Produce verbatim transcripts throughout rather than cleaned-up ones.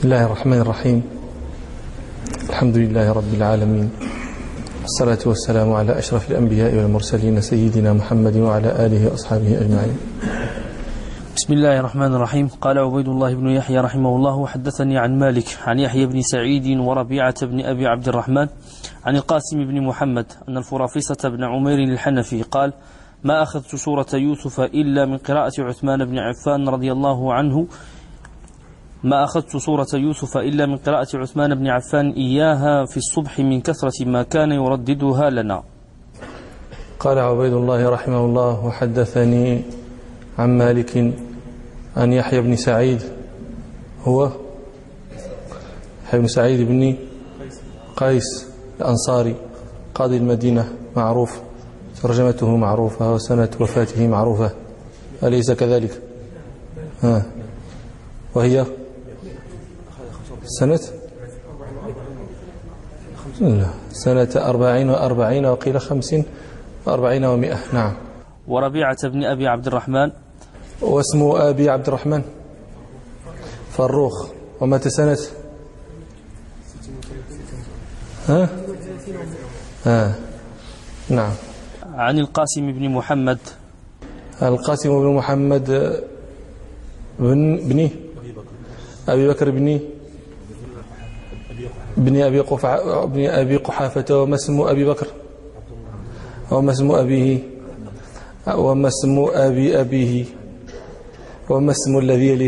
الله الرحمن الرحيم. الحمد لله رب العالمين، الصلاة والسلام على أشرف الأنبياء والمرسلين سيدنا محمد وعلى آله وأصحابه أجمعين. بسم الله الرحمن الرحيم. قال عبيد الله بن يحيى رحمه الله: حدثني عن مالك عن يحيى بن سعيد وربيعة بن أبي عبد الرحمن عن القاسم بن محمد أن الفرافصة بن عمير الحنفي قال: ما أخذت سورة يوسف إلا من قراءة عثمان بن عفان رضي الله عنه ما أخذت سورة يوسف إلا من قراءة عثمان بن عفان إياها في الصبح من كثرة ما كان يرددها لنا. قال عبيد الله رحمه الله: وحدثني عن مالك عن يحيى بن سعيد، هو يحيى بن سعيد بن قيس الأنصاري قاضي المدينة معروف، ترجمته معروفة وسنة وفاته معروفة، أليس كذلك؟ ها وهي سنة لا سنة أربعين وأربعين وقيل خمس وأربعين ومئة. نعم. وربيعة بن أبي عبد الرحمن، واسمه أبي عبد الرحمن فروخ، ومتى سنة ها ها نعم. عن القاسم بن محمد، القاسم بن محمد بن بني أبي بكر بن بن أبي قحافة بن أبي قحافة. وما اسم أبي بكر؟ وما اسم أبيه؟ وما اسم أبي أبيه؟ وما اسم الذي يليه؟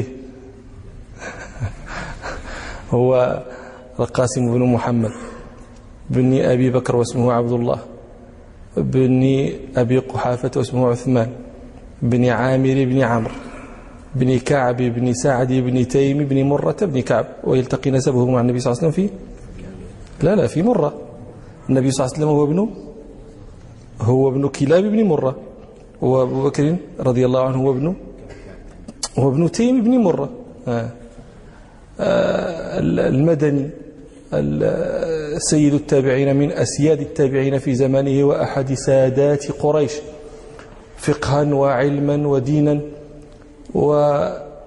هو القاسم بن محمد بن أبي بكر واسمه عبد الله، بن أبي قحافة واسمه عثمان، بن عامر بن عمرو، بن كعب بن سعد بن تيم بن مرة بن كعب. ويلتقي نسبه مع النبي صلى الله عليه وسلم في لا لا في مرة. النبي صلى الله عليه وسلم هو ابن هو ابن كلاب بن مرة، وأبو بكر رضي الله عنه هو ابن هو ابن تيم بن مرة. آه. آه المدني، سيد التابعين من أسياد التابعين في زمانه، وأحد سادات قريش فقها وعلما ودينا، و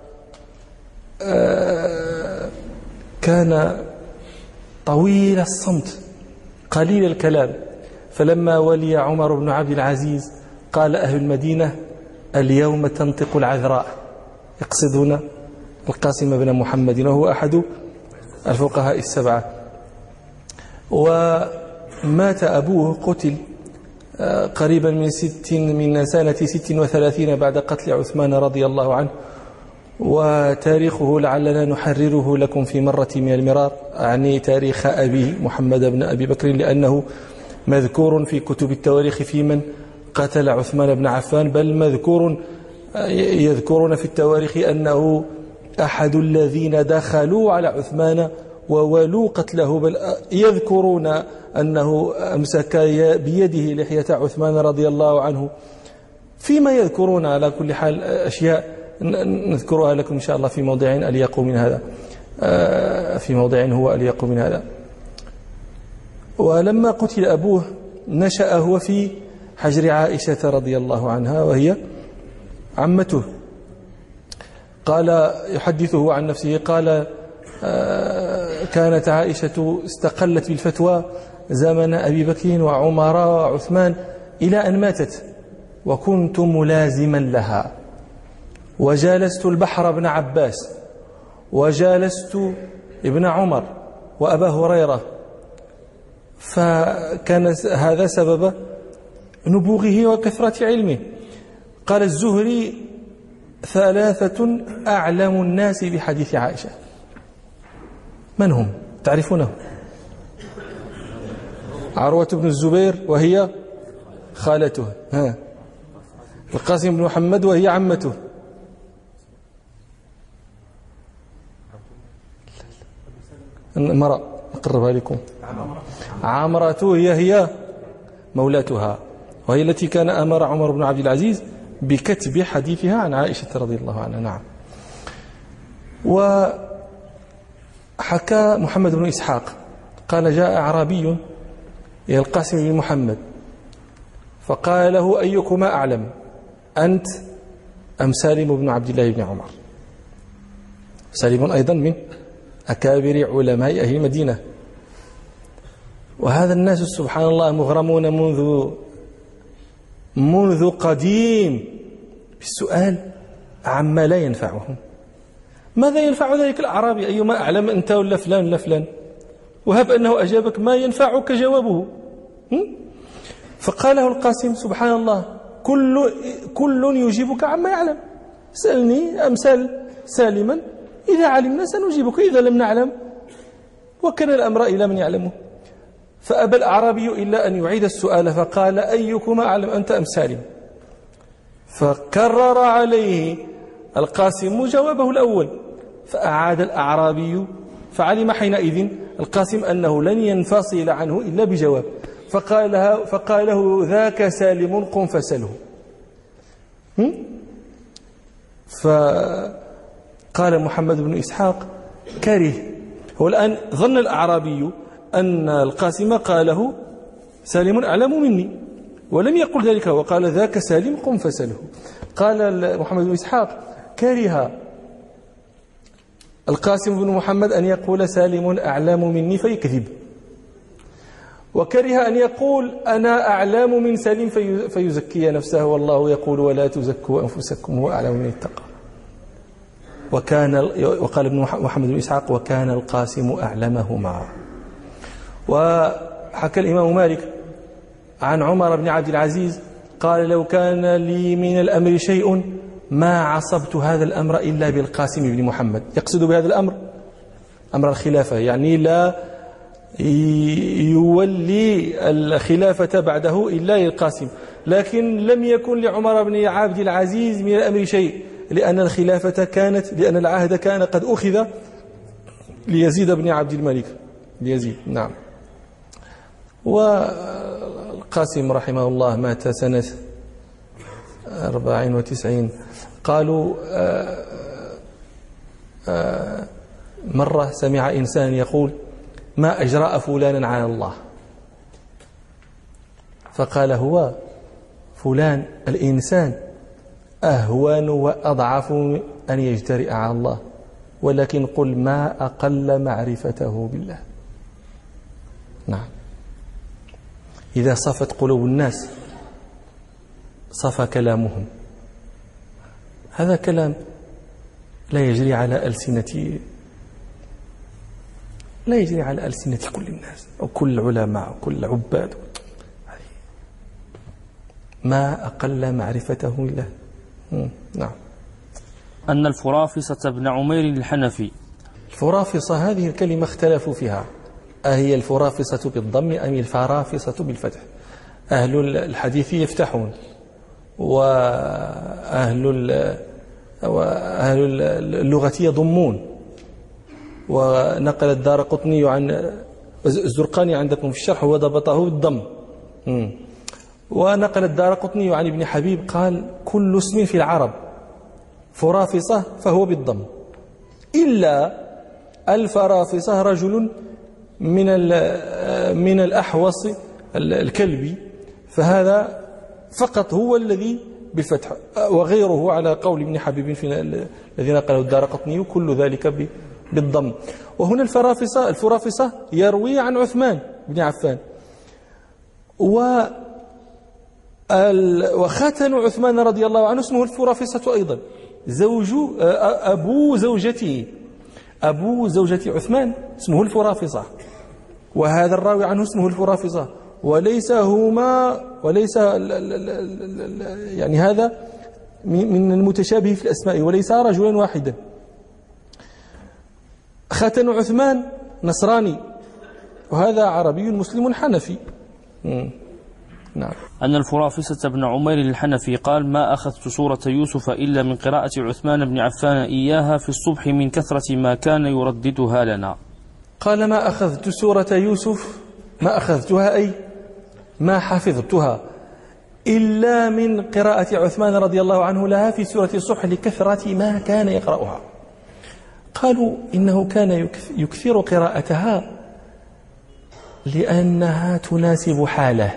كان طويل الصمت قليل الكلام. فلما ولي عمر بن عبد العزيز قال أهل المدينة: اليوم تنطق العذراء، يقصدون القاسم بن محمد، وهو أحد الفقهاء السبعة. ومات أبوه، قتل قريبا من ست من سنة ست وثلاثين بعد قتل عثمان رضي الله عنه. وتاريخه لعلنا نحرره لكم في مرة من المرار، يعني تاريخ أبيه محمد بن أبي بكر، لأنه مذكور في كتب التواريخ في من قتل عثمان بن عفان، بل مذكور يذكرون في التواريخ أنه أحد الذين دخلوا على عثمان وولوا قتله، بل يذكرون أنه أمسك بيده لحية عثمان رضي الله عنه. فيما يذكرون على كل حال أشياء نذكرها لكم إن شاء الله في موضع أليق من هذا، في موضع هو أليق من هذا. ولما قتل أبوه نشأ هو في حجر عائشة رضي الله عنها، وهي عمته. قال يحدثه عن نفسه قال: كانت عائشة استقلت بالفتوى زمن أبي بكر وعمر وعثمان إلى أن ماتت، وكنت ملازما لها، وجالست البحر بن عباس، وجالست ابن عمر وأبا هريرة، فكان هذا سبب نبوغه وكثرة علمه. قال الزهري: ثلاثة أعلم الناس بحديث عائشة. من هم؟ تعرفونه؟ عروة بن الزبير وهي خالته، ها. القاسم بن محمد وهي عمته، مرأة أقربها لكم، عامرة هي هي مولاتها، وهي التي كان أمر عمر بن عبد العزيز بكتب حديثها عن عائشة رضي الله عنها. نعم. وحكى محمد بن إسحاق قال: جاء أعرابي إلى القاسم بن محمد فقال له: أيكما أعلم، أنت أم سالم بن عبد الله بن عمر؟ سالم أيضا من أكابر علماء أهل المدينة. وهذا الناس سبحان الله مغرمون منذ منذ قديم بالسؤال عما لا ينفعهم. ماذا ينفع ذلك الأعرابي؟ أيما أعلم أنت ولا فلان ولا فلان، وهب أنه أجابك ما ينفعك جوابه. فقاله القاسم سبحان الله كل كل يجيبك عما يعلم. سألني أمثال سالما، إذا علمنا سنجيبك، إذا لم نعلم وكان الأمر إلى من يعلمه. فأبى الأعرابي إلا أن يعيد السؤال فقال أيكما أعلم أنت أم سالم؟ فكرر عليه القاسم جوابه الأول، فأعاد الأعرابي، فعلم حينئذ القاسم أنه لن ينفصل عنه إلا بجواب، فقال فقاله ذاك سالم قم فسله. فقال محمد بن إسحاق كره، هو الآن ظن الأعرابي أن القاسم قاله سالم أعلم مني، ولم يقل ذلك، وقال ذاك سالم قم فسله. قال محمد بن إسحاق كره القاسم بن محمد أن يقول سالم أعلم مني فيكذب، وكره أن يقول أنا أعلم من سالم فيزكي نفسه، والله يقول ولا تزكوا أنفسكم هو أعلم من اتقى. وكان وقال ابن محمد بن إسحاق وكان القاسم أعلمهما. وحكى الإمام مالك عن عمر بن عبد العزيز قال لو كان لي من الأمر شيء ما عصبت هذا الأمر إلا بالقاسم بن محمد. يقصد بهذا الأمر أمر الخلافة، يعني لا يولي الخلافة بعده إلا للقاسم، لكن لم يكن لعمر بن عبد العزيز من الأمر شيء، لأن الخلافة كانت لأن العهد كان قد أخذ ليزيد بن عبد الملك ليزيد. نعم. والقاسم رحمه الله مات سنة أربعين وتسعين. قالوا آآ آآ مرة سمع إنسان يقول ما أجرأ فلانا على الله، فقال هو فلان الإنسان أهون وأضعف أن يجترئ على الله، ولكن قل ما أقل معرفته بالله. نعم. إذا صفت قلوب الناس صفى كلامهم. هذا كلام لا يجري على ألسنة لا يجري على ألسنة كل الناس أو كل العلماء أو كل العباد. ما أقل معرفته بالله. نعم. أن الفرافصة بن عمير الحنفي. الفرافصة هذه الكلمة اختلفوا فيها، أهي الفرافصة بالضم أم الفرافصة بالفتح؟ أهل الحديث يفتحون، وأهل وأهل اللغة يضمون. ونقل الدارقطني عن الزرقاني عندكم في الشرح وضبطه بالضم. ونقل الدارقطني عن ابن حبيب قال كل اسم في العرب فرافصة فهو بالضم إلا الفرافصة رجل من من الأحوص الكلبي، فهذا فقط هو الذي بالفتح، وغيره على قول ابن حبيب في الذي نقله الدارقطني كل ذلك بالضم. وهنا الفرافصة الفرافصة يروي عن عثمان بن عفان. و وخاتن عثمان رضي الله عنه اسمه الفرافصة أيضا، زوج أبو زوجته أبو زوجة عثمان اسمه الفرافصة، وهذا الراوي عنه اسمه الفرافصة، وليس هما وليس يعني هذا من المتشابه في الأسماء، وليس رجلا واحدا. خاتن عثمان نصراني، وهذا عربي مسلم حنفي. نعم. أن الفرافصة بن عمير الحنفي قال ما أخذت سورة يوسف إلا من قراءة عثمان بن عفان إياها في الصبح من كثرة ما كان يرددها لنا. قال ما أخذت سورة يوسف، ما أخذتها أي ما حفظتها إلا من قراءة عثمان رضي الله عنه لها في سورة الصبح لكثرة ما كان يقرأها. قالوا إنه كان يكثر قراءتها لأنها تناسب حاله.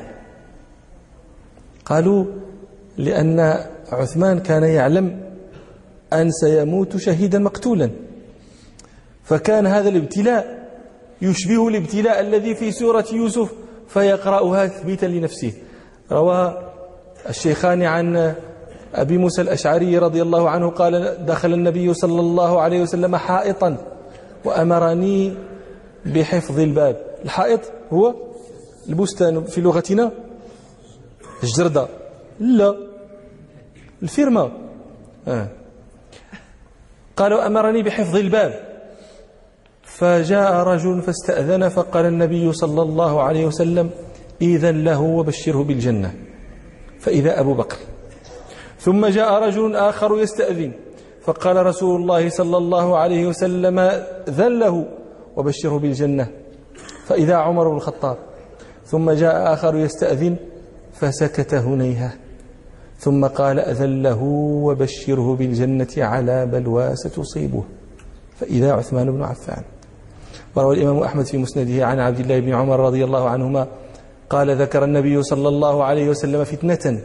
قالوا لأن عثمان كان يعلم أن سيموت شهيدا مقتولا، فكان هذا الابتلاء يشبه الابتلاء الذي في سورة يوسف فيقرأها تثبيتا لنفسه. روى الشيخان عن أبي موسى الأشعري رضي الله عنه قال دخل النبي صلى الله عليه وسلم حائطا وأمرني بحفظ الباب. الحائط هو البستان في لغتنا، الجردة لا الفيرما. آه. قال وأمرني بحفظ الباب، فجاء رجل فاستأذن فقال النبي صلى الله عليه وسلم إذن له وبشره بالجنة، فإذا أبو بكر. ثم جاء رجل آخر يستأذن فقال رسول الله صلى الله عليه وسلم ذن له وبشره بالجنة، فإذا عمر بن الخطاب. ثم جاء آخر يستأذن فسكت هنيهة، ثم قال أذن له وبشره بالجنة على بلوى ستصيبه، فإذا عثمان بن عفان. وروى الإمام أحمد في مسنده عن عبد الله بن عمر رضي الله عنهما قال ذكر النبي صلى الله عليه وسلم فتنة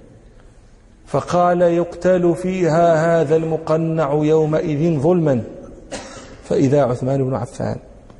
فقال يقتل فيها هذا المقنع يومئذ ظلما، فإذا عثمان بن عفان.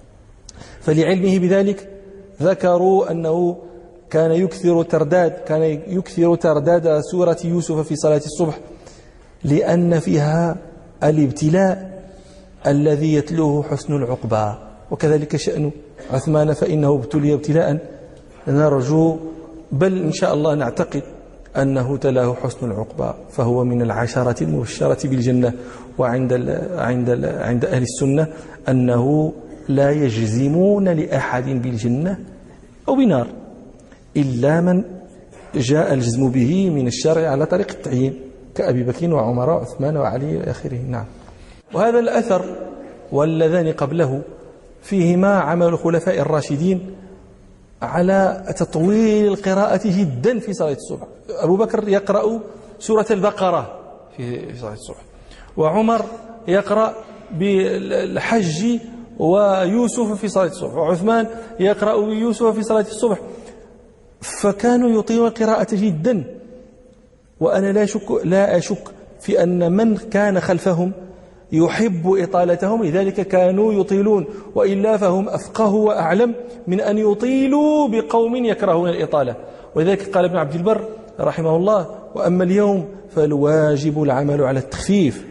فلعلمه بذلك ذكروا أنه كان يكثر ترداد كان يكثر ترداد سورة يوسف في صلاة الصبح، لأن فيها الابتلاء الذي يتلوه حسن العقبى. وكذلك شأن عثمان فإنه ابتلي ابتلاء نرجو بل إن شاء الله نعتقد أنه تلاه حسن العقبى، فهو من العشرة المبشرة بالجنة. وعند ال عند ال عند أهل السنة أنه لا يجزمون لأحد بالجنة أو بنار إلا من جاء الجزم به من الشرع على طريق التعيين كأبي بكر وعمر وعثمان وعلي إلى آخره. نعم. وهذا الأثر واللذان قبله فيهما عمل الخلفاء الراشدين على تطويل القراءة جدا في صلاة الصبح. أبو بكر يقرأ سورة البقرة في صلاة الصبح، وعمر يقرأ بالحج ويوسف في صلاة الصبح، وعثمان يقرأ يوسف في صلاة الصبح. فكانوا يطيلون القراءة جدا، وأنا لا أشك لا أشك في أن من كان خلفهم يحب إطالتهم، لذلك كانوا يطيلون، وإلا فهم أفقه وأعلم من أن يطيلوا بقوم يكرهون الإطالة. ولذلك قال ابن عبد البر رحمه الله وأما اليوم فالواجب العمل على التخفيف،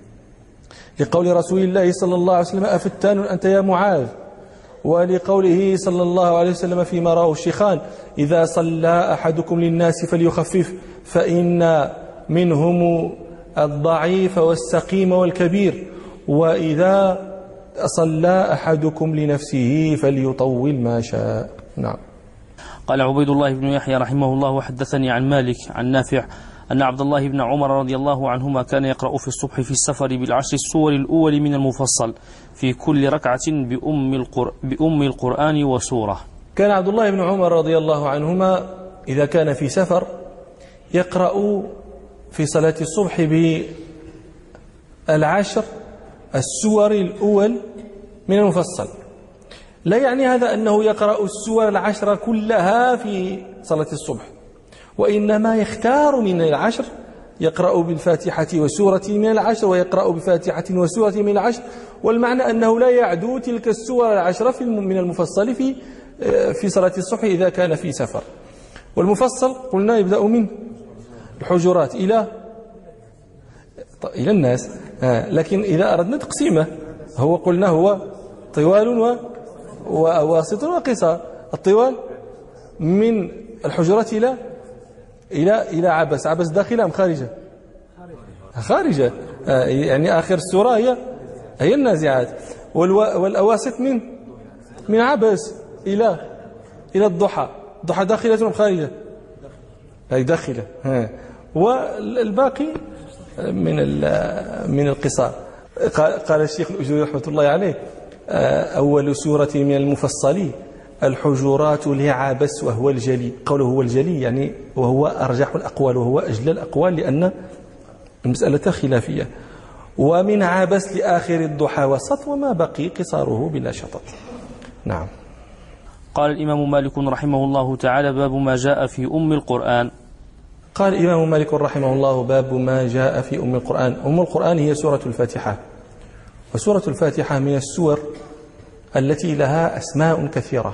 لقول رسول الله صلى الله عليه وسلم أفتان أنت يا معاذ، ولقوله صلى الله عليه وسلم فيما رواه الشيخان إذا صلى أحدكم للناس فليخفف فإن منهم الضعيف والسقيم والكبير، وإذا صلى أحدكم لنفسه فليطول ما شاء. نعم. قال عبيد الله بن يحيى رحمه الله وحدثني عن مالك عن نافع أن عبد الله بن عمر رضي الله عنهما كان يقرأ في الصبح في السفر بالعشر السور الأول من المفصل في كل ركعة بأم, القر... بأم القرآن وسورة. كان عبد الله بن عمر رضي الله عنهما إذا كان في سفر يقرأ في صلاة الصبح بالعشر السور الأول من المفصل. لا يعني هذا أنه يقرأ السور العشر كلها في صلاة الصبح، وإنما يختار من العشر، يقرأ بالفاتحة وسورة من العشر، ويقرأ بفاتحة وسورة من العشر، والمعنى أنه لا يعدو تلك السور العشرة في من المفصل في في صلاة الصبح إذا كان في سفر. والمفصل قلنا يبدأ من الحجرات إلى إلى الناس، لكن إذا أردنا تقسيمه هو قلنا هو طوال وواسط وقصار. الطوال من الحجرات إلى إلى إلى عبس. عبس داخلة أم خارجة؟ خارجة، يعني آخر السورة هي هي النازعات. والأواسط من من عبس إلى إلى الضحى. الضحى داخلة أم خارجة؟ هي داخلة. والباقي من من القصار. قال الشيخ الأجوري رحمة الله عليه أول سورة من المفصل الحجرات لعبس وهو الجلي. قوله هو الجلي يعني وهو أرجح الأقوال وهو أجل الأقوال، لأن المسألة خلافية. ومن عبس لآخر الضحى وسط، وما بقي قصاره بلا شطط. نعم. قال الإمام مالك رحمه الله تعالى باب ما جاء في أم القرآن. قال الإمام مالك رحمه الله باب ما جاء في أم القرآن. أم القرآن هي سورة الفاتحة، وسورة الفاتحة من السور التي لها أسماء كثيرة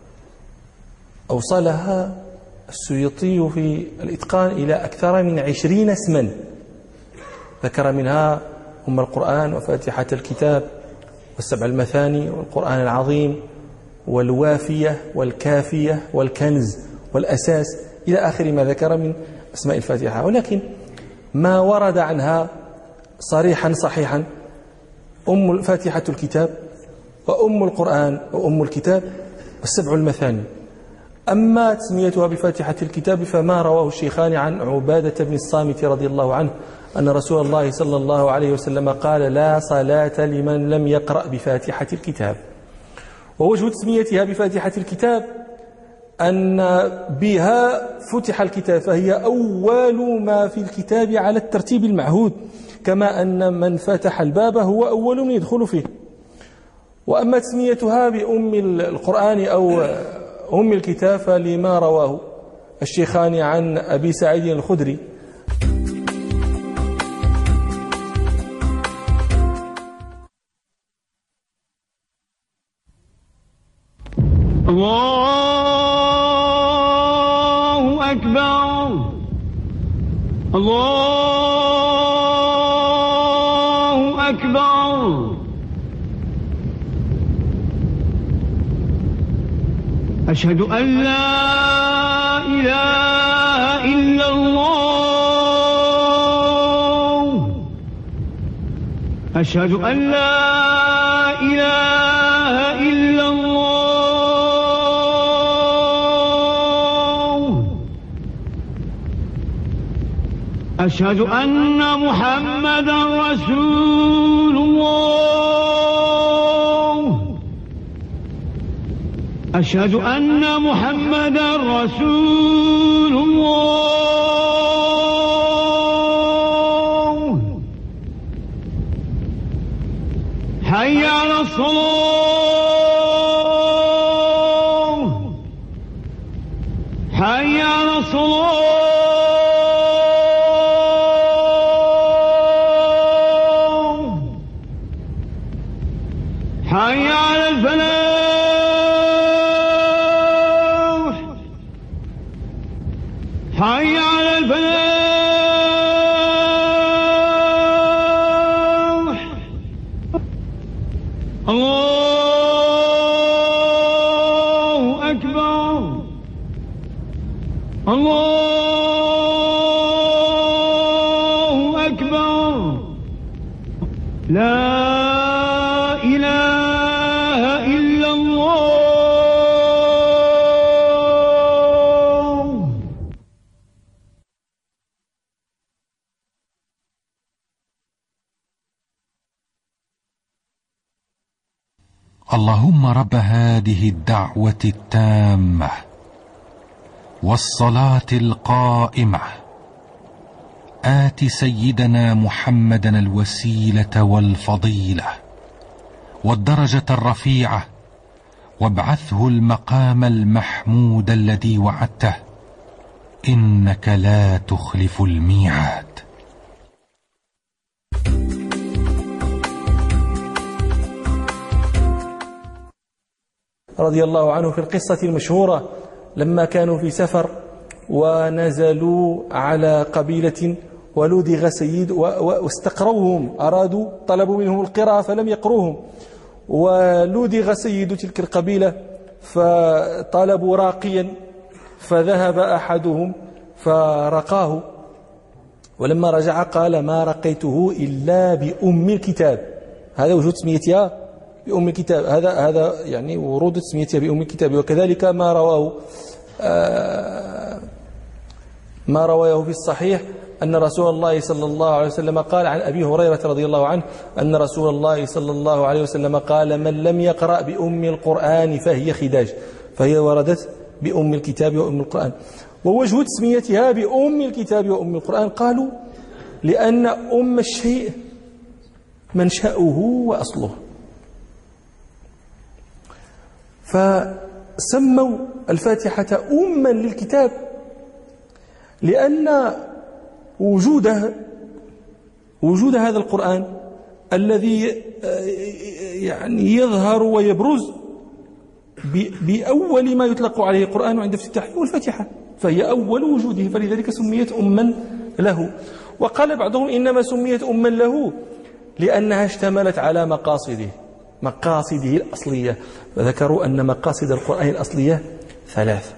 أوصلها السيوطي في الإتقان إلى أكثر من عشرين اسما، ذكر منها أم القرآن وفاتحة الكتاب والسبع المثاني والقرآن العظيم والوافية والكافية والكنز والأساس إلى آخر ما ذكر من أسماء الفاتحة. ولكن ما ورد عنها صريحا صحيحا أم فاتحة الكتاب وأم القرآن وأم الكتاب والسبع المثاني. أما تسميتها بفاتحة الكتاب فما رواه الشيخان عن عبادة بن الصامت رضي الله عنه أن رسول الله صلى الله عليه وسلم قال: لا صلاة لمن لم يقرأ بفاتحة الكتاب. ووجه تسميتها بفاتحة الكتاب أن بها فتح الكتاب، فهي أول ما في الكتاب على الترتيب المعهود، كما أن من فتح الباب هو أول من يدخل فيه. وأما تسميتها بأم القرآن أو أم الكتاب فلما رواه الشيخان عن أبي سعيد الخدري الله أكبر الله أكبر أشهد أن لا إله إلا الله أشهد أن لا إله إلا الله أشهد أن محمدا رسول الله أشهد أن محمدا رسول الله حي على الصلاة حي على الصلاة حي على الفلاح حي على الفلاح الله أكبر الله أكبر لا إله إلا الله. اللهم رب هذه الدعوة التامة والصلاة القائمة آت سيدنا محمدا الوسيلة والفضيلة والدرجة الرفيعة وابعثه المقام المحمود الذي وعدته إنك لا تخلف الميعاد. رضي الله عنه في القصة المشهورة لما كانوا في سفر ونزلوا على قبيلة ولدغ سيد واستقروهم، أرادوا طلبوا منهم القراءة فلم يقروهم، ولدغ سيد تلك القبيلة فطلبوا راقيا فذهب أحدهم فرقاه، ولما رجع قال: ما رقيته إلا بأم الكتاب. هذا وجود تسميتها بأم الكتاب، هذا هذا يعني ورود تسميتها بأم الكتاب. وكذلك ما رواه آه ما رواه في الصحيح أن رسول الله صلى الله عليه وسلم قال عن أبي هريرة رضي الله عنه أن رسول الله صلى الله عليه وسلم قال: من لم يقرأ بأم القرآن فهي خداج، فهي وردت بأم الكتاب وأم القرآن. ووجه تسميتها بأم الكتاب وأم القرآن قالوا لأن أم الشيء منشأه وأصله، فسموا الفاتحة أما للكتاب لأن وجوده وجود هذا القرآن الذي يعني يظهر ويبرز بأول ما يطلق عليه القرآن عند افتتاحه والفاتحة، فهي أول وجوده، فلذلك سميت أما له. وقال بعضهم إنما سميت أما له لأنها اشتملت على مقاصده مقاصده الأصلية، فذكروا أن مقاصد القرآن الأصلية ثلاث: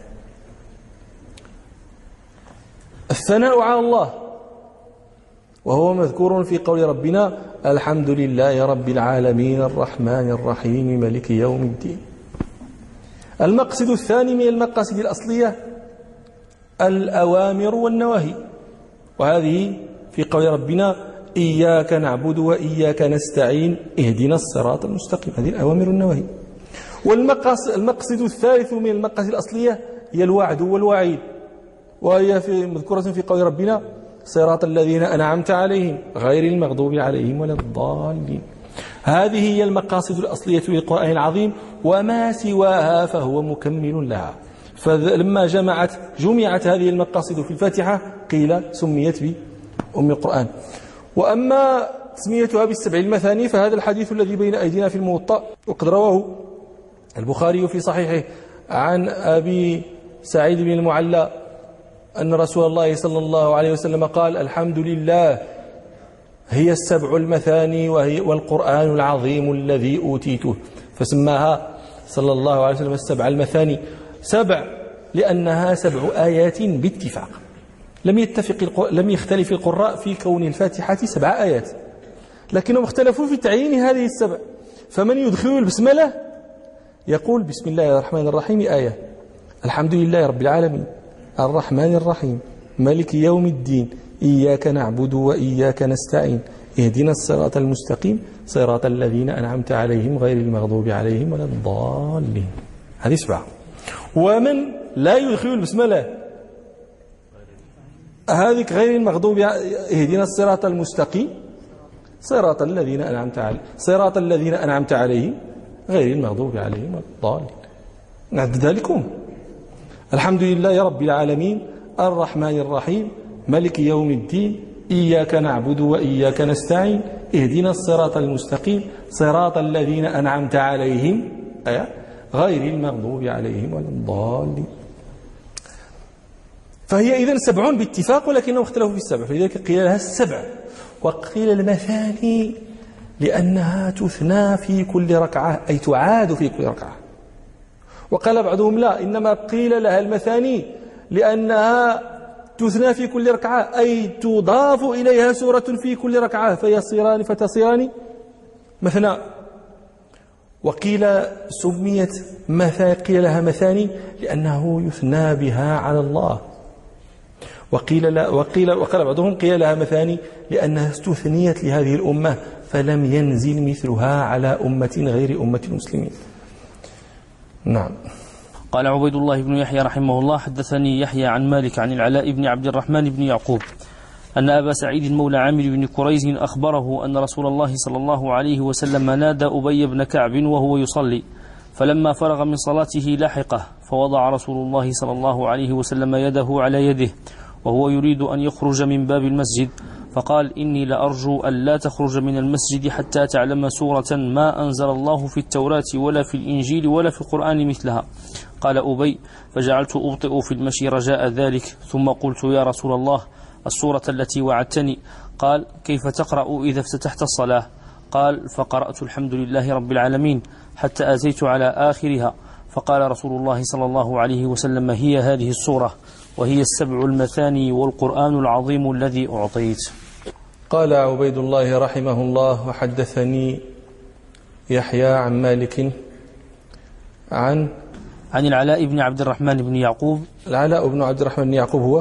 الثناء على الله، وهو مذكور في قول ربنا الحمد لله رب العالمين الرحمن الرحيم مالك يوم الدين. المقصد الثاني من المقاصد الأصلية الأوامر والنواهي، وهذه في قول ربنا إياك نعبد وإياك نستعين اهدنا الصراط المستقيم، هذه الأوامر والنواهي. والمقصد الثالث من المقاصد الأصلية هي الوعد والوعيد، وهي في مذكورة في قول ربنا صراط الذين أنعمت عليهم غير المغضوب عليهم ولا الضالين. هذه هي المقاصد الأصلية للقرآن العظيم، وما سواها فهو مكمل لها. فلما جمعت جمعت هذه المقاصد في الفاتحة قيل سميت بأم القرآن. وأما تسميتها بالسبع المثاني فهذا الحديث الذي بين أيدينا في الموطأ، وقد رواه البخاري في صحيحه عن أبي سعيد بن المعلى أن رسول الله صلى الله عليه وسلم قال الحمد لله هي السبع المثاني وهي والقرآن العظيم الذي أوتيته، فسماها صلى الله عليه وسلم السبع المثاني. سبع لأنها سبع آيات باتفاق، لم يتفق لم يختلف القراء في كون الفاتحة سبع آيات، لكنهم اختلفوا في تعيين هذه السبع. فمن يدخل البسملة يقول بسم الله الرحمن الرحيم آية، الحمد لله رب العالمين الرحمن الرحيم مالك يوم الدين إياك نعبد وإياك نستعين اهدنا الصراط المستقيم صراط الذين أنعمت عليهم غير المغضوب عليهم ولا الضالين. هذه سبعة. ومن لا يدخل البسملة هذه غير المغضوب اهدنا الصراط المستقيم صراط الذين أنعمت عليهم صراط الذين أنعمت عليهم غير المغضوب عليهم ولا الضالين. نعد ذلكم: الحمد لله رب العالمين الرحمن الرحيم مالك يوم الدين إياك نعبد وإياك نستعين اهدنا الصراط المستقيم صراط الذين أنعمت عليهم غير المغضوب عليهم ولا الضالين. فهي إذن سبع باتفاق، ولكنهم اختلفوا في السبع، فلذلك قيل لها السبع. وقيل المثاني لأنها تثنى في كل ركعة، أي تعاد في كل ركعة. وقال بعضهم لا، إنما قيل لها المثاني لأنها تثنى في كل ركعة، أي تضاف إليها سورة في كل ركعة فيصيران فتصيران مثنى. وقيل سميت مثاني قيل لها مثاني لأنه يثنى بها على الله. وقيل لا وقيل وقال بعضهم قيل لها مثاني لأنها استثنيت لهذه الأمة فلم ينزل مثلها على أمة غير أمة المسلمين. نعم. قال عبيد الله بن يحيى رحمه الله حدثني يحيى عن مالك عن العلاء بن عبد الرحمن بن يعقوب أن أبا سعيد مولى عامر بن كريز أخبره أن رسول الله صلى الله عليه وسلم نادى أبي بن كعب وهو يصلي، فلما فرغ من صلاته لاحقه، فوضع رسول الله صلى الله عليه وسلم يده على يده وهو يريد أن يخرج من باب المسجد، فقال إني لأرجو أن لا تخرج من المسجد حتى تعلم سورة ما أنزل الله في التوراة ولا في الإنجيل ولا في القرآن مثلها. قال أبي: فجعلت أبطئ في المشي رجاء ذلك، ثم قلت يا رسول الله السورة التي وعدتني. قال: كيف تقرأ إذا افتتحت الصلاة؟ قال: فقرأت الحمد لله رب العالمين حتى أتيت على آخرها، فقال رسول الله صلى الله عليه وسلم: هي هذه السورة وهي السبع المثاني والقرآن العظيم الذي أعطيت. قال عبيد الله رحمه الله: وحدثني يحيى عن مالك عن عن العلاء بن عبد الرحمن بن يعقوب. العلاء بن عبد الرحمن بن يعقوب هو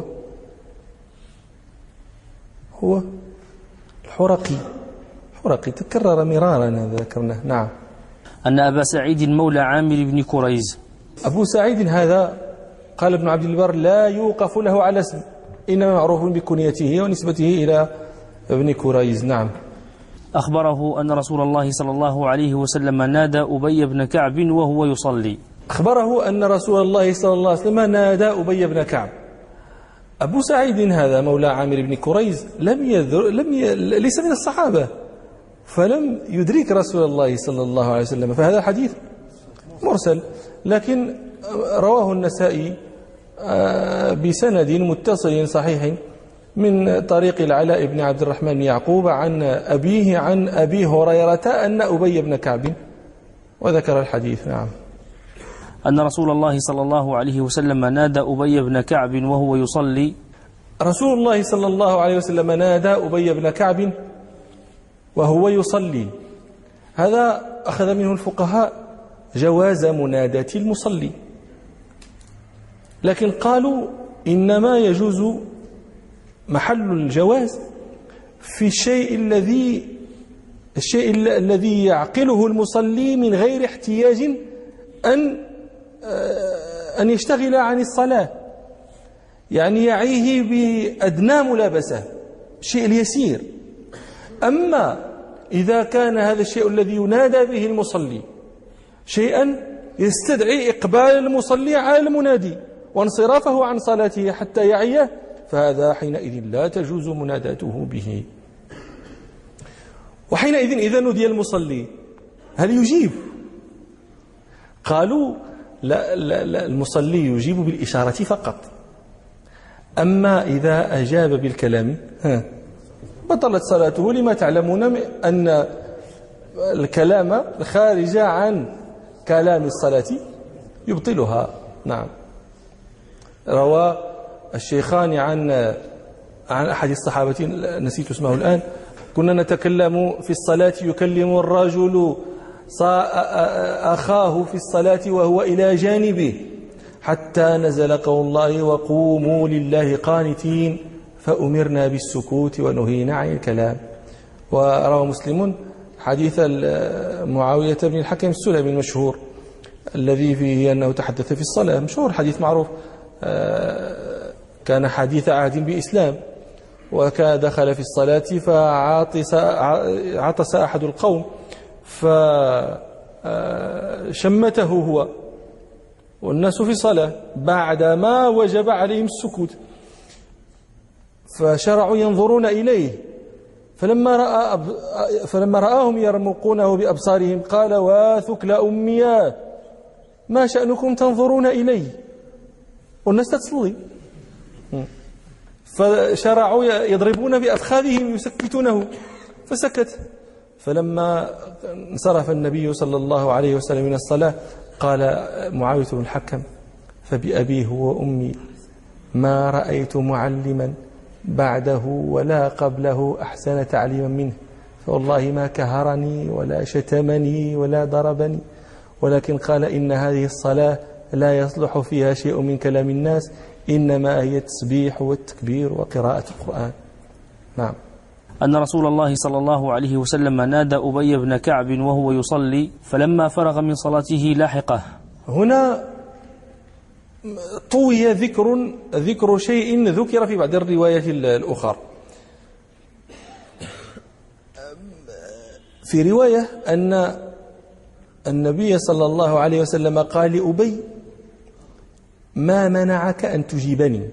هو الحرقي الحرقي تكرر مرارا هذا ذكرناه. نعم. أن أبا سعيد مولى عامر بن كريز. أبو سعيد هذا قال ابن عبد البر لا يوقف له على اسم، إنما معروف بكنيته ونسبته إلى ابن كريز. نعم. أخبره أن رسول الله صلى الله عليه وسلم نادى أبي بن كعب وهو يصلي. أخبره أن رسول الله صلى الله عليه وسلم نادى أبي بن كعب. أبو سعيد هذا مولى عامر بن كريز لم يذر لم ي... ليس من الصحابة، فلم يدرك رسول الله صلى الله عليه وسلم، فهذا حديث مرسل. لكن رواه النسائي بسند متصل صحيح من طريق العلاء بن عبد الرحمن بن يعقوب عن أبيه عن أبي هريرة أن أبي بن كعب، وذكر الحديث. نعم. أن رسول الله صلى الله عليه وسلم نادى أبي بن كعب وهو يصلي. رسول الله صلى الله عليه وسلم نادى أبي بن كعب وهو يصلي. هذا أخذ منه الفقهاء جواز مناداة المصلي، لكن قالوا إنما يجوز محل الجواز في الشيء الذي الشيء الذي يعقله المصلي من غير احتياج أن أن يشتغل عن الصلاة، يعني يعيه بأدنى ملابسة، الشيء اليسير. أما إذا كان هذا الشيء الذي ينادى به المصلي شيئا يستدعي إقبال المصلي على المنادي وانصرافه عن صلاته حتى يعيه، فهذا حينئذ لا تجوز مناداته به. وحينئذ إذا نودي المصلي هل يجيب؟ قالوا لا, لا, لا، المصلي يجيب بالإشارة فقط. أما إذا أجاب بالكلام ها بطلت صلاته، لما تعلمون أن الكلام الخارج عن كلام الصلاة يبطلها. نعم. روى الشيخان عن عن أحد الصحابة نسيت اسمه الآن: كنا نتكلم في الصلاة يكلم الرجل أخاه في الصلاة وهو إلى جانبه حتى نزل قول الله وقوموا لله قانتين فأمرنا بالسكوت ونهينا عن الكلام. وروى مسلم حديث معاوية بن الحكم السلمي المشهور الذي فيه أنه تحدث في الصلاة، مشهور، حديث معروف، كان حديث عهد بإسلام، وكان دخل في الصلاة فعطس عطس أحد القوم فشمته هو والناس في صلاة بعدما وجب عليهم السكوت، فشرعوا ينظرون إليه، فلما رأى فلما رآهم يرمقونه بأبصارهم قال: واثكل أمياه ما شأنكم تنظرون إلي والناس تصلي؟ فشرعوا يضربون بأفخاذهم يسكتونه فسكت. فلما انصرف النبي صلى الله عليه وسلم من الصلاة قال معاوية بن الحكم: فبأبيه وأمي ما رأيت معلما بعده ولا قبله أحسن تعليما منه، فوالله ما كهرني ولا شتمني ولا ضربني، ولكن قال: إن هذه الصلاة لا يصلح فيها شيء من كلام الناس، إنما هي التسبيح والتكبير وقراءة القرآن. نعم. أن رسول الله صلى الله عليه وسلم نادى أبي بن كعب وهو يصلي فلما فرغ من صلاته لاحقه. هنا طوي ذكر ذكر شيء ذكر في بعض الروايات الأخرى. في رواية أن النبي صلى الله عليه وسلم قال لأبي: ما منعك أن تجيبني؟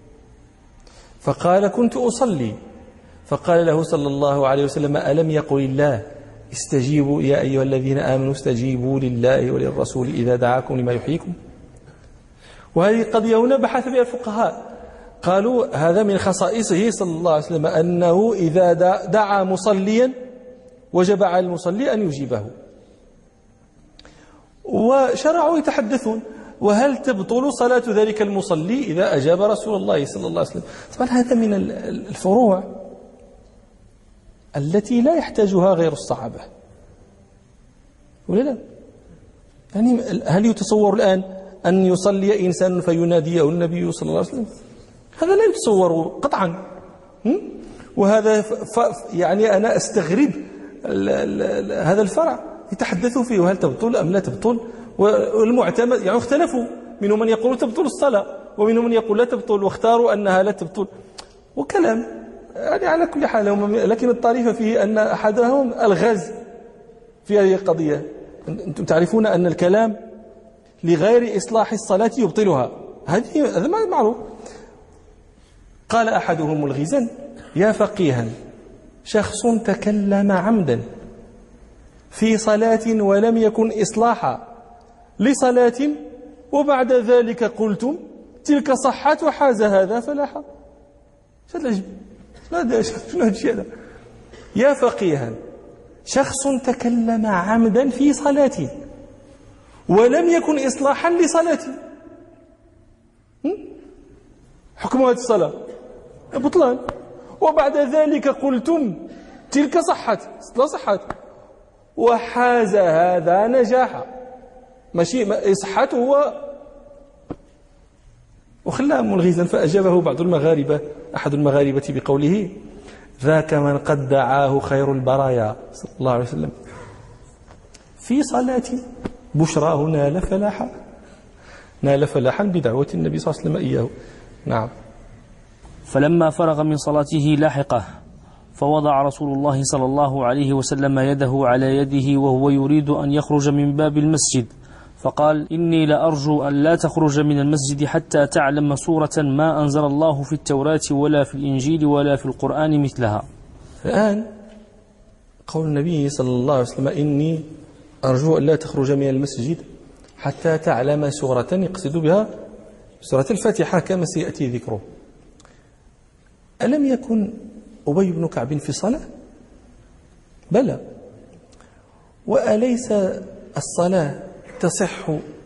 فقال: كنت أصلي. فقال له صلى الله عليه وسلم: ألم يقل الله استجيبوا يا أيها الذين آمنوا استجيبوا لله وللرسول إذا دعاكم لما يحييكم؟ وهذه قضية هنا بحث بها الفقهاء، قالوا هذا من خصائصه صلى الله عليه وسلم أنه إذا دعا مصليا وجب على المصلي أن يجيبه. وشرعوا يتحدثون: وهل تبطل صلاة ذلك المصلي إذا أجاب رسول الله صلى الله عليه وسلم؟ طبعا هذا من الفروع التي لا يحتاجها غير الصحابة، ولا لا؟ يعني هل يتصور الآن أن يصلي إنسان فيناديه النبي صلى الله عليه وسلم؟ هذا لا يتصور قطعا. وهذا يعني أنا أستغرب هذا الفرع يتحدثوا فيه، وهل تبطل أم لا تبطل؟ والمعتمد يعني اختلفوا، منهم من يقول تبطل الصلاة ومنهم من يقول لا تبطل، واختاروا أنها لا تبطل، وكلام يعني على كل حال. لكن الطريفة فيه أن أحدهم الغاز في هذه القضية. أنتم تعرفون أن الكلام لغير إصلاح الصلاة يبطلها، هذا معروف. قال أحدهم الغزا: يا فقيها، شخص تكلم عمدا في صلاة ولم يكن إصلاحا لصلاة وبعد ذلك قلتم تلك صحت وحاز هذا فلاحا. شنو العجب؟ شنو هذا الشيء هذا؟ يا فقيها، شخص تكلم عمدا في صلاة ولم يكن إصلاحا لصلاة، حكم هذه الصلاة بطلان، وبعد ذلك قلتم تلك صحت، لا صحت وحاز هذا نجاحا، ماشي صحت هو وخلاه ملغزا. فأجابه بعض المغاربة، أحد المغاربة بقوله: ذاك من قد دعاه خير البرايا صلى الله عليه وسلم في صلاة بشراه نال فلاحا، نال فلاحا بدعوة النبي صلى الله عليه وسلم إياه. نعم. فلما فرغ من صلاته لاحقه فوضع رسول الله صلى الله عليه وسلم يده على يده وهو يريد أن يخرج من باب المسجد، فقال: إني لأرجو أن لا تخرج من المسجد حتى تعلم سورة ما أنزل الله في التوراة ولا في الإنجيل ولا في القرآن مثلها. الآن قول النبي صلى الله عليه وسلم: إني أرجو أن لا تخرج من المسجد حتى تعلم سورة، يقصد بها سورة الفاتحة كما سيأتي ذكره. ألم يكن أبي بن كعب في صلاة؟ بلى. وأليس الصلاة تصح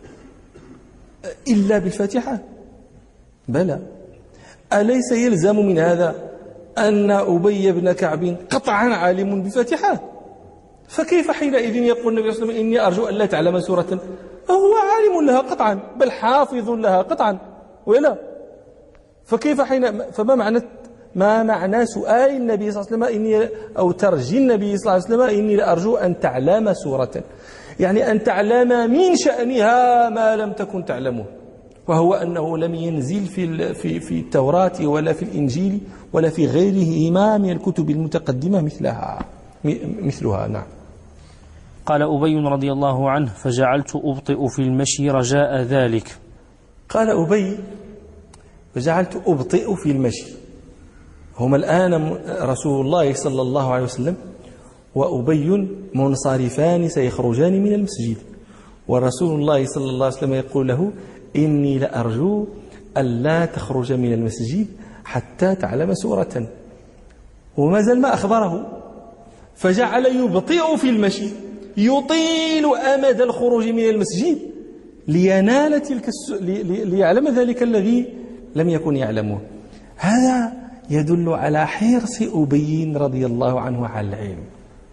إلا بالفاتحة؟ بلى. أليس يلزم من هذا أن أبي بن كعب قطعا عالم بالفاتحة؟ فكيف حينئذ يقول النبي صلى الله عليه وسلم: إني أرجو أن لا تعلم سورة؟ هو عالم لها قطعا، بل حافظ لها قطعا، ولا؟ فكيف حين فما معنى ما معنى سؤال النبي صلى الله عليه وسلم إني أو ترجي النبي صلى الله عليه وسلم: إني لأرجو أن تعلم سورة، يعني أن تعلم من شأنها ما لم تكن تعلمه، وهو أنه لم ينزل في في في التوراة ولا في الإنجيل ولا في غيرهما من الكتب المتقدمة مثلها مثلها. نعم. قال أبي رضي الله عنه: فجعلت أبطئ في المشي رجاء ذلك. قال أبي: فجعلت أبطئ في المشي. هما الآن رسول الله صلى الله عليه وسلم وأبي منصرفان سيخرجان من المسجد، ورسول الله صلى الله عليه وسلم يقول له: إني لأرجو ألا تخرج من المسجد حتى تعلم سورة، وما زال ما أخبره، فجعل يبطئ في المشي، يطيل أمد الخروج من المسجد لينال تلك الس... لي... ليعلم ذلك الذي لم يكن يعلمه. هذا يدل على حرص أبي رضي الله عنه على العلم،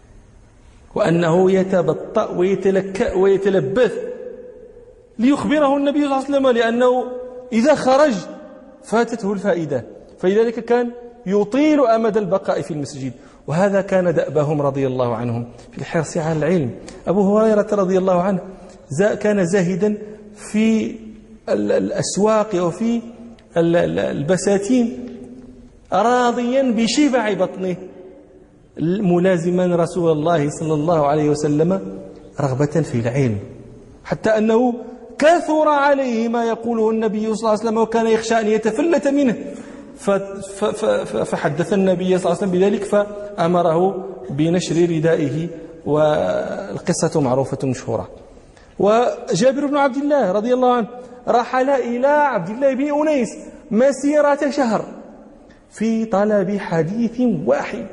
وأنه يتبطأ ويتلكأ ويتلبث ليخبره النبي صلى الله عليه وسلم، لأنه إذا خرج فاتته الفائدة، فلذلك كان يطيل أمد البقاء في المسجد. وهذا كان دأبهم رضي الله عنهم في الحرص على العلم. أبو هريرة رضي الله عنه كان زاهدا في الأسواق وفي البساتين، راضيا بشبع بطنه، ملازما رسول الله صلى الله عليه وسلم رغبة في العلم، حتى أنه كثر عليه ما يقوله النبي صلى الله عليه وسلم، وكان يخشى أن يتفلت منه، فحدث النبي صلى الله عليه وسلم بذلك، فأمره بنشر ردائه، والقصة معروفة مشهورة. وجابر بن عبد الله رضي الله عنه رحل إلى عبد الله بن أنيس مسيرة شهر في طلب حديث واحد.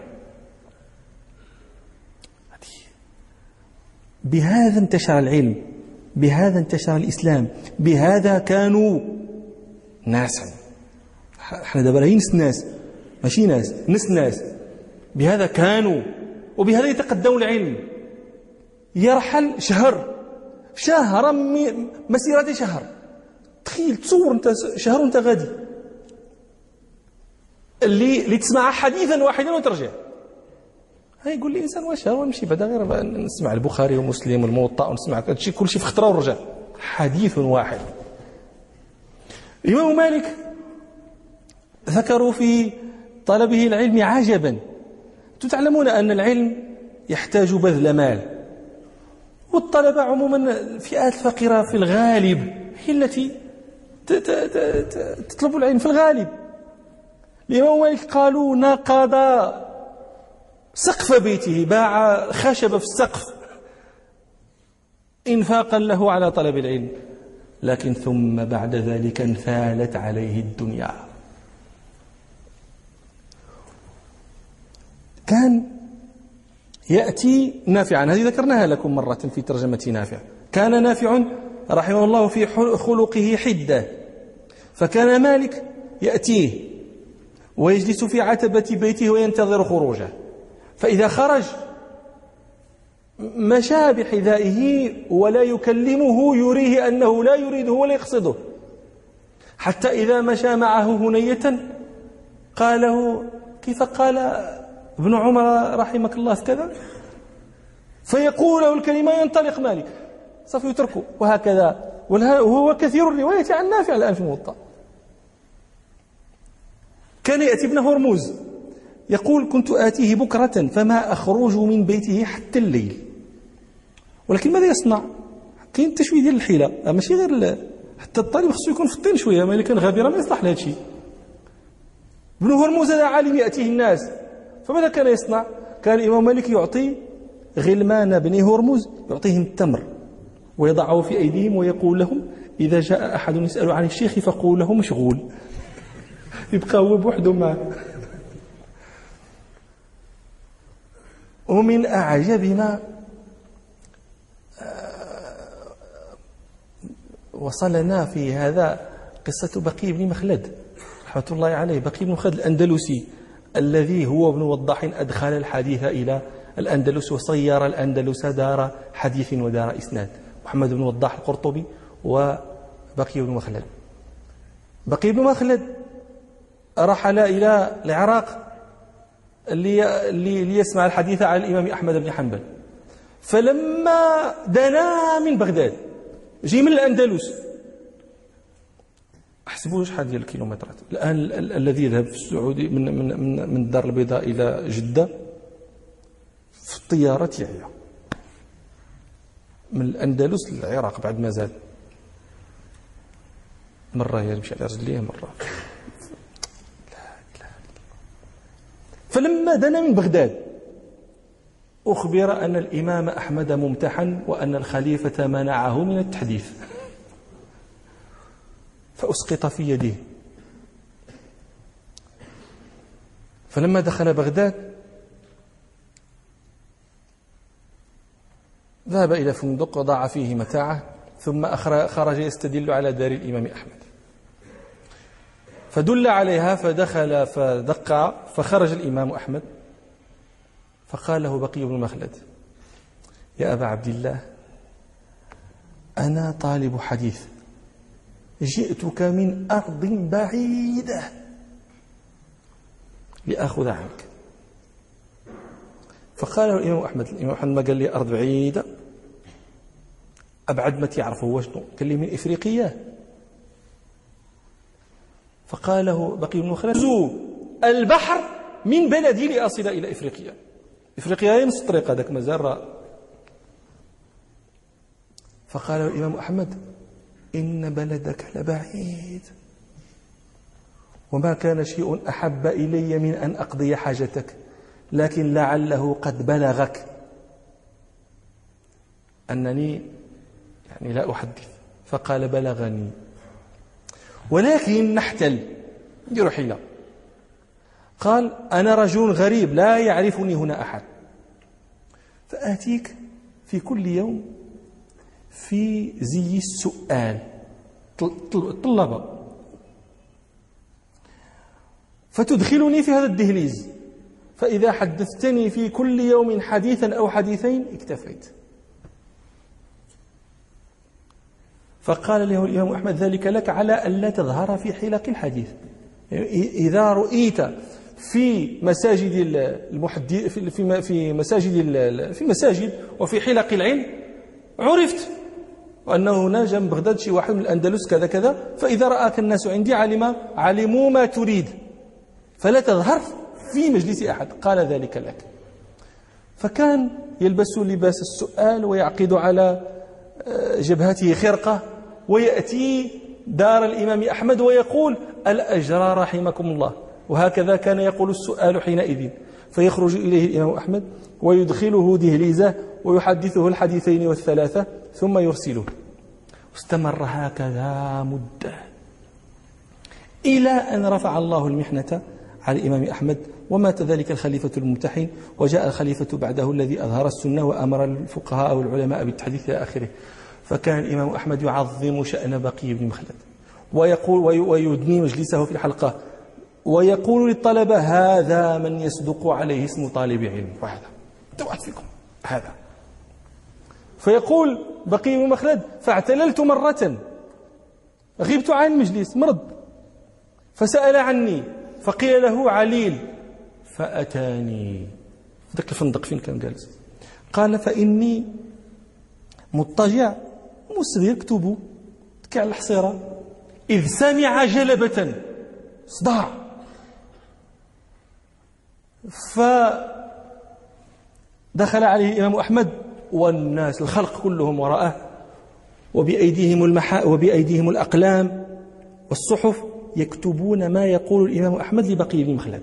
بهذا انتشر العلم، بهذا انتشر الإسلام، بهذا كانوا ناسا. احنا دابا راهي ناس ناس ماشي ناس ناس ناس بهذا كانوا، وبهذا يتقدموا العلم. يرحل شهر شهر مسيرة شهر، تخيل تصور انت شهر وانت غادي اللي اللي تسمع حديثا واحدا وترجع. هاي يقول لي انسان واش هو نمشي بعدا غير نسمع البخاري ومسلم والموطأ ونسمع هادشي كلشي في خطره ونرجع. حديث واحد. الإمام مالك ذكروا في طلبه العلم عجبا. تعلمون أن العلم يحتاج بذل مال، والطلبة عموما الفئات الفقيرة في الغالب هي التي تطلب العلم في الغالب. الإمام مالك قالوا نقض سقف بيته، باع خشبة في السقف إنفاقا له على طلب العلم، لكن ثم بعد ذلك انفالت عليه الدنيا. كان يأتي نافعا، هذه ذكرناها لكم مرة في ترجمة نافع. كان نافع رحمه الله في خلقه حدة، فكان مالك يأتيه ويجلس في عتبة بيته وينتظر خروجه، فإذا خرج مشى بحذائه ولا يكلمه يريه أنه لا يريده ولا يقصده، حتى إذا مشى معه هنية قال له: كيف قال ابن عمر رحمك الله في كذا؟ فيقول له الكلمة ينطلق مالك صف يتركه، وهكذا. وهو كثير الرواية عن نافع الآن في الموطأ. كان يأتي ابن هرمز يقول: كنت آتيه بكرة فما أخرج من بيته حتى الليل، ولكن ماذا يصنع؟ كاين تشويه ديال الحيلة، ماشي غير حتى الطالب خصو يكون فطين شوية، ما اللي كان غابرا ما يصلح لهذا الشيء. ابن هرمز هذا عالم يأتيه الناس، فماذا كان يصنع؟ كان الإمام مالك يعطي غلمان بني هرمز يعطيهم التمر ويضعه في أيديهم ويقول لهم: إذا جاء أحد يسأل عن الشيخ فقول له مشغول. يبقى هو بوحده معه. ومن أعجب ما وصلنا في هذا قصة بقي بن مخلد رحمة الله عليه. بقي بن مخلد الأندلسي الذي هو ابن وضاح أدخل الحديث إلى الأندلس وصير الأندلس دار حديث ودار إسناد. محمد بن وضاح القرطبي وبقي بن مخلد. بقي بن مخلد رحل إلى العراق ليسمع الحديث عن الإمام أحمد بن حنبل، فلما دنا من بغداد جي من الأندلس، احسبوا شحال ديال الكيلومترات الآن الذي يذهب في السعودية من من من من الدار البيضاء إلى جدة في الطيارة يعيا، من الأندلس للعراق بعد ما زاد مرة يمشي على رجليه مرة. فلما دنا من بغداد أخبر أن الإمام أحمد ممتحن وأن الخليفة منعه من التحديث، فأسقط في يده. فلما دخل بغداد ذهب إلى فندق وضع فيه متاعه، ثم خرج يستدل على دار الإمام أحمد، فدل عليها فدخل فدق، فخرج الإمام أحمد فقال له بقي بن مخلد: يا أبا عبد الله، أنا طالب حديث جئتك من أرض بعيدة لأخذ عنك. فقال له الإمام أحمد: الإمام أحمد ما قال لي أرض بعيدة، أبعد ما تعرفه وشنو؟ قال لي من إفريقيا. فقال له بقي بن مخلد: البحر من بلدي لأصل إلى إفريقيا. إفريقيا هي نص الطريق، هذاك مازال. فقال له الإمام أحمد: إن بلدك لبعيد، وما كان شيء أحب إلي من أن أقضي حاجتك، لكن لعله قد بلغك أنني يعني لا أحدث. فقال: بلغني، ولكن نحتل، نديروا حيلة. قال: أنا رجل غريب لا يعرفني هنا أحد، فآتيك في كل يوم في زي السؤال الطلبة، فتدخلني في هذا الدهليز، فإذا حدثتني في كل يوم حديثا أو حديثين اكتفيت. فقال له الإمام أحمد: ذلك لك على أن لا تظهر في حلق الحديث. إذا رؤيت في مساجد المحدث في في مساجد في مساجد وفي حلق العلم عرفت، وأنه هنا جاء من بغداد شي واحد من الأندلس كذا كذا، فإذا رآك الناس عندي علم علموا ما تريد، فلا تظهر في مجلس أحد. قال: ذلك لك. فكان يلبس لباس السؤال ويعقد على جبهته خرقة ويأتي دار الإمام أحمد ويقول: الأجرى رحمكم الله. وهكذا كان يقول السؤال حينئذ، فيخرج إليه الإمام أحمد ويدخله دهليزه ويحدثه الحديثين والثلاثة ثم يرسله. استمر هكذا مدة إلى أن رفع الله المحنة على الإمام أحمد، ومات ذلك الخليفة الممتحن، وجاء الخليفة بعده الذي أظهر السنة وأمر الفقهاء والعلماء بالتحديث إلى آخره. فكان الإمام أحمد يعظم شأن بقي بن مخلد ويقول ويدني مجلسه في الحلقة ويقول للطلبة: هذا من يصدق عليه اسم طالب علم، وهذا توعد فيكم هذا. فيقول بقي بن مخلد: فاعتللت مرة، غبت عن المجلس، مرض، فسأل عني فقيل له عليل، فأتاني في ذاك الفندق فين كان جالس، قال: فإني مضطجع مسرير كتبه تكع الحصيرة، إذ سمع جلبة، صداع، فدخل عليه الإمام أحمد والناس الخلق كلهم وراءه، وبأيديهم المحا وبأيديهم الأقلام والصحف يكتبون ما يقول الإمام أحمد لبقي بن مخلد.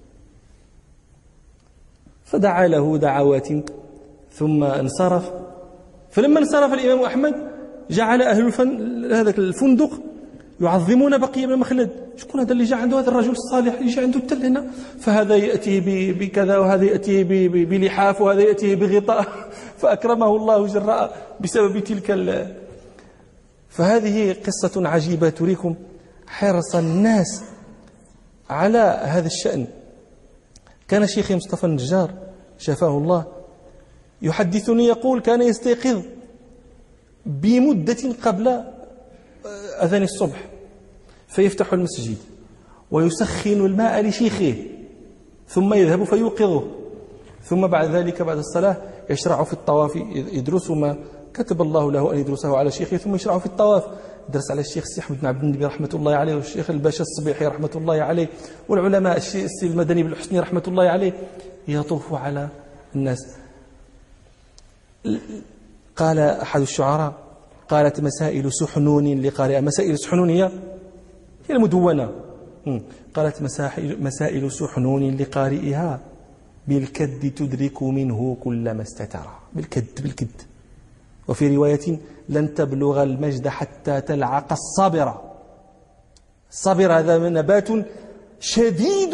فدعا له دعوات ثم انصرف. فلما انصرف الإمام أحمد جعل أهل الفن هذا الفندق يعظمون بقي بن مخلد. شكون هذا اللي جاء عنده هذا الرجل الصالح اللي جاء عنده التل هنا؟ فهذا يأتيه بكذا، وهذا يأتيه بلحاف، وهذا يأتيه بغطاء، فأكرمه الله جراء بسبب تلك ال... فهذه قصة عجيبة تريكم حرص الناس على هذا الشأن. كان شيخي مصطفى النجار شفاه الله يحدثني يقول: كان يستيقظ بمدة قبل أذان الصبح فيفتح المسجد ويسخن الماء لشيخه، ثم يذهب فيوقظه، ثم بعد ذلك بعد الصلاة يشرع في الطواف، يدرس ما كتب الله له أن يدرسه على شيخه، ثم يشرع في الطواف، درس على الشيخ السي أحمد بن عبد النبي رحمة الله عليه، والشيخ الباشا الصبيحي رحمة الله عليه، والعلماء السي المدني بن الحسني رحمة الله عليه، يطوف على الناس. قال أحد الشعراء: قالت مسائل سحنون لقارئها، مسائل سحنون هي هي المدونة، قالت مسائل سحنون لقارئها بالكد تدرك منه كل ما استتر، بالكد بالكد. وفي رواية: لن تبلغ المجد حتى تلعق الصبر. الصبر هذا نبات شديد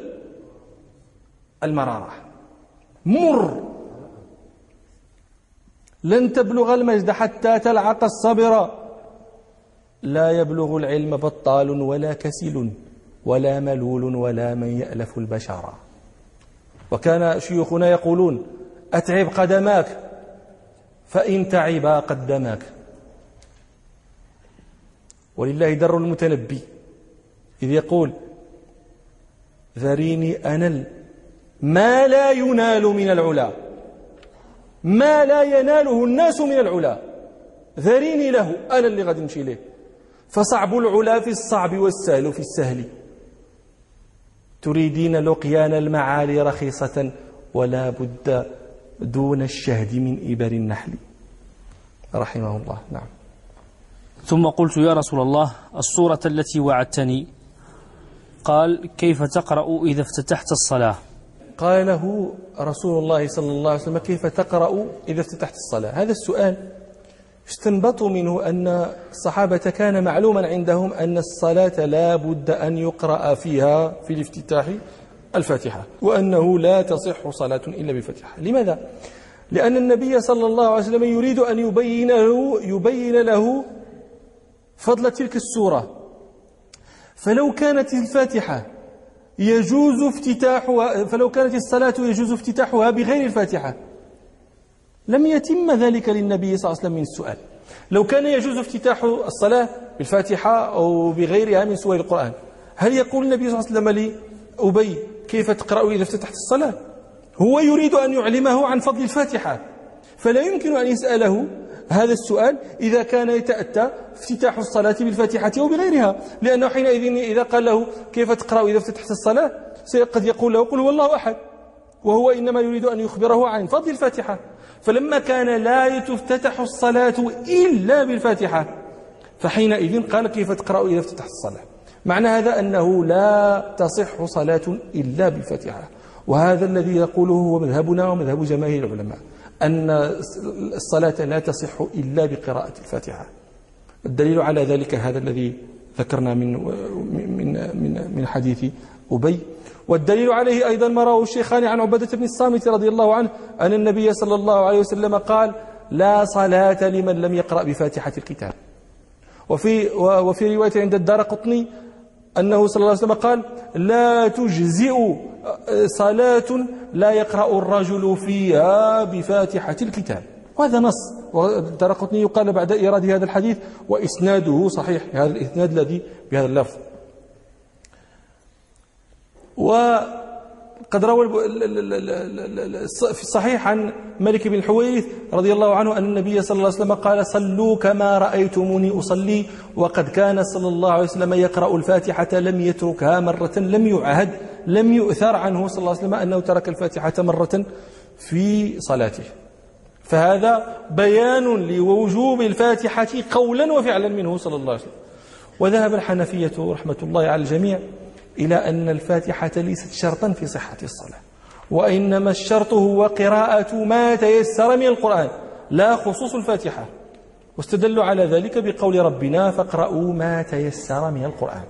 المرارة، مر. لن تبلغ المجد حتى تلعق الصبر، لا يبلغ العلم بطال ولا كسل ولا ملول ولا من يألف البشر. وكان شيوخنا يقولون: أتعب قدماك فإن تعبا قدماك. ولله در المتنبي إذ يقول: ذريني أنل ما لا ينال من العلا، ما لا يناله الناس من العلا، ذريني له، أنا اللي غادي نمشي ليه. فصعب العلا في الصعب والسهل في السهل، تريدين لقيان المعالي رخيصة ولا بد دون الشهد من إبر النحل. رحمه الله. نعم. ثم قلت: يا رسول الله، الصورة التي وعدتني. قال: كيف تقرأ إذا افتتحت الصلاة؟ قال له رسول الله صلى الله عليه وسلم: كيف تقرأ إذا افتتحت الصلاة؟ هذا السؤال استنبطوا منه أن الصحابة كان معلوما عندهم أن الصلاة لا بد أن يقرأ فيها في الافتتاح الفاتحة، وأنه لا تصح صلاة إلا بالفاتحة. لماذا؟ لأن النبي صلى الله عليه وسلم يريد أن يبين له, يبين له فضل تلك السورة. فلو كانت الفاتحة يجوز افتتاحها، فلو كانت الصلاة يجوز افتتاحها بغير الفاتحة لم يتم ذلك للنبي صلى الله عليه وسلم من السؤال. لو كان يجوز افتتاح الصلاة بالفاتحة أو بغيرها من سور القرآن، هل يقول النبي صلى الله عليه وسلم لي أبي كيف تقرأ إذا افتتحت الصلاة؟ هو يريد أن يعلمه عن فضل الفاتحة، فلا يمكن أن يسأله هذا السؤال إذا كان يتأتى افتتاح الصلاة بالفاتحة أو بغيرها، لأنه حينئذ إذا قال له كيف تقرأ إذا افتتحت الصلاة قد يقول له: قل هو الله أحد، وهو إنما يريد أن يخبره عن فضل الفاتحة. فلما كان لا تفتتح الصلاة إلا بالفاتحة فحينئذ قال: كيف تقرأ إذا افتتحت الصلاة؟ معنى هذا أنه لا تصح صلاة إلا بالفاتحة. وهذا الذي يقوله هو مذهبنا ومذهب جماهير العلماء، أن الصلاة لا تصح إلا بقراءة الفاتحة. الدليل على ذلك هذا الذي ذكرنا من من من من حديث أبي. والدليل عليه أيضا ما رواه الشيخان عن عبادة بن الصامت رضي الله عنه أن النبي صلى الله عليه وسلم قال: لا صلاة لمن لم يقرأ بفاتحة الكتاب. وفي وفي رواية عند الدارقطني أنه صلى الله عليه وسلم قال: لا تجزئ صلاة لا يقرأ الرجل فيها بفاتحة الكتاب. وهذا نص. والدارقطني قال بعد إيراد هذا الحديث: وإسناده صحيح، هذا الإسناد الذي بهذا اللفظ. وقد روى في الصحيح عن مالك بن الحويرث رضي الله عنه أن النبي صلى الله عليه وسلم قال: صلوا كما رأيتموني أصلي. وقد كان صلى الله عليه وسلم يقرأ الفاتحة لم يتركها مرة، لم يعهد، لم يؤثر عنه صلى الله عليه وسلم أنه ترك الفاتحة مرة في صلاته. فهذا بيان لوجوب الفاتحة قولا وفعلا منه صلى الله عليه وسلم. وذهب الحنفية رحمة الله على الجميع إلى أن الفاتحة ليست شرطا في صحة الصلاة، وإنما الشرط هو قراءة ما تيسر من القرآن لا خصوص الفاتحة. واستدلوا على ذلك بقول ربنا: فاقرأوا ما تيسر من القرآن.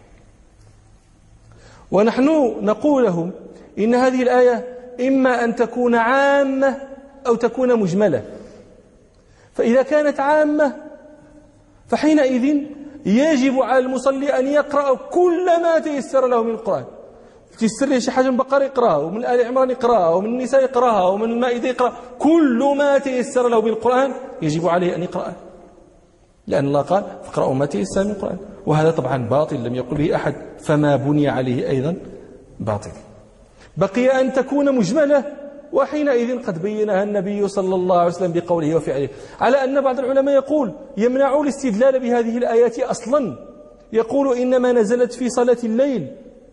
ونحن نقول لهم إن هذه الآية إما أن تكون عامة أو تكون مجملة. فإذا كانت عامة فحينئذ يجب على المصلي أن يقرأ كل ما تيسر له من القرآن. تيسر له شي حاجة من البقرة يقرأها، ومن آل عمران يقرأها، ومن النساء يقرأها، ومن المائدة يقرأ. كل ما تيسر له من القرآن يجب عليه أن يقرأه، لأن الله قال: فاقرأوا ما تيسر من القرآن. وهذا طبعا باطل لم يقل به أحد، فما بني عليه أيضا باطل. بقي أن تكون مجملة، وحينئذ قد بينها النبي صلى الله عليه وسلم بقوله وفعله. على أن بعض العلماء يقول يمنع الاستدلال بهذه الآيات أصلا، يقول إنما نزلت في صلاة الليل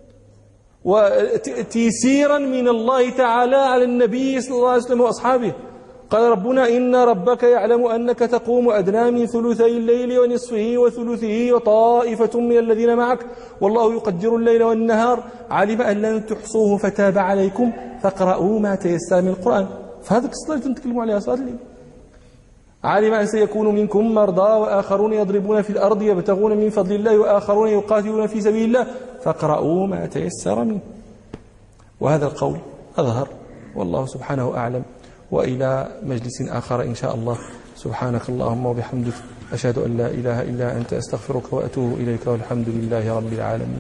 وتيسيرا من الله تعالى على النبي صلى الله عليه وسلم وأصحابه. قال ربنا: إن ربك يعلم أنك تقوم أدنى من ثلثي الليل ونصفه وثلثه وطائفة من الذين معك والله يقدر الليل والنهار علم أن لن تحصوه فتاب عليكم فاقرؤوا ما تيسر من القرآن. فهذا الصلاة اللي تتكلموا عليها صلاة الليل. علم أن سيكون منكم مرضى وآخرون يضربون في الأرض يبتغون من فضل الله وآخرون يقاتلون في سبيل الله فاقرؤوا ما تيسر منه. وهذا القول أظهر، والله سبحانه أعلم. وإلى مجلس آخر إن شاء الله. سبحانك اللهم وبحمدك، أشهد أن لا إله إلا أنت، أستغفرك وأتوب إليك، والحمد لله رب العالمين.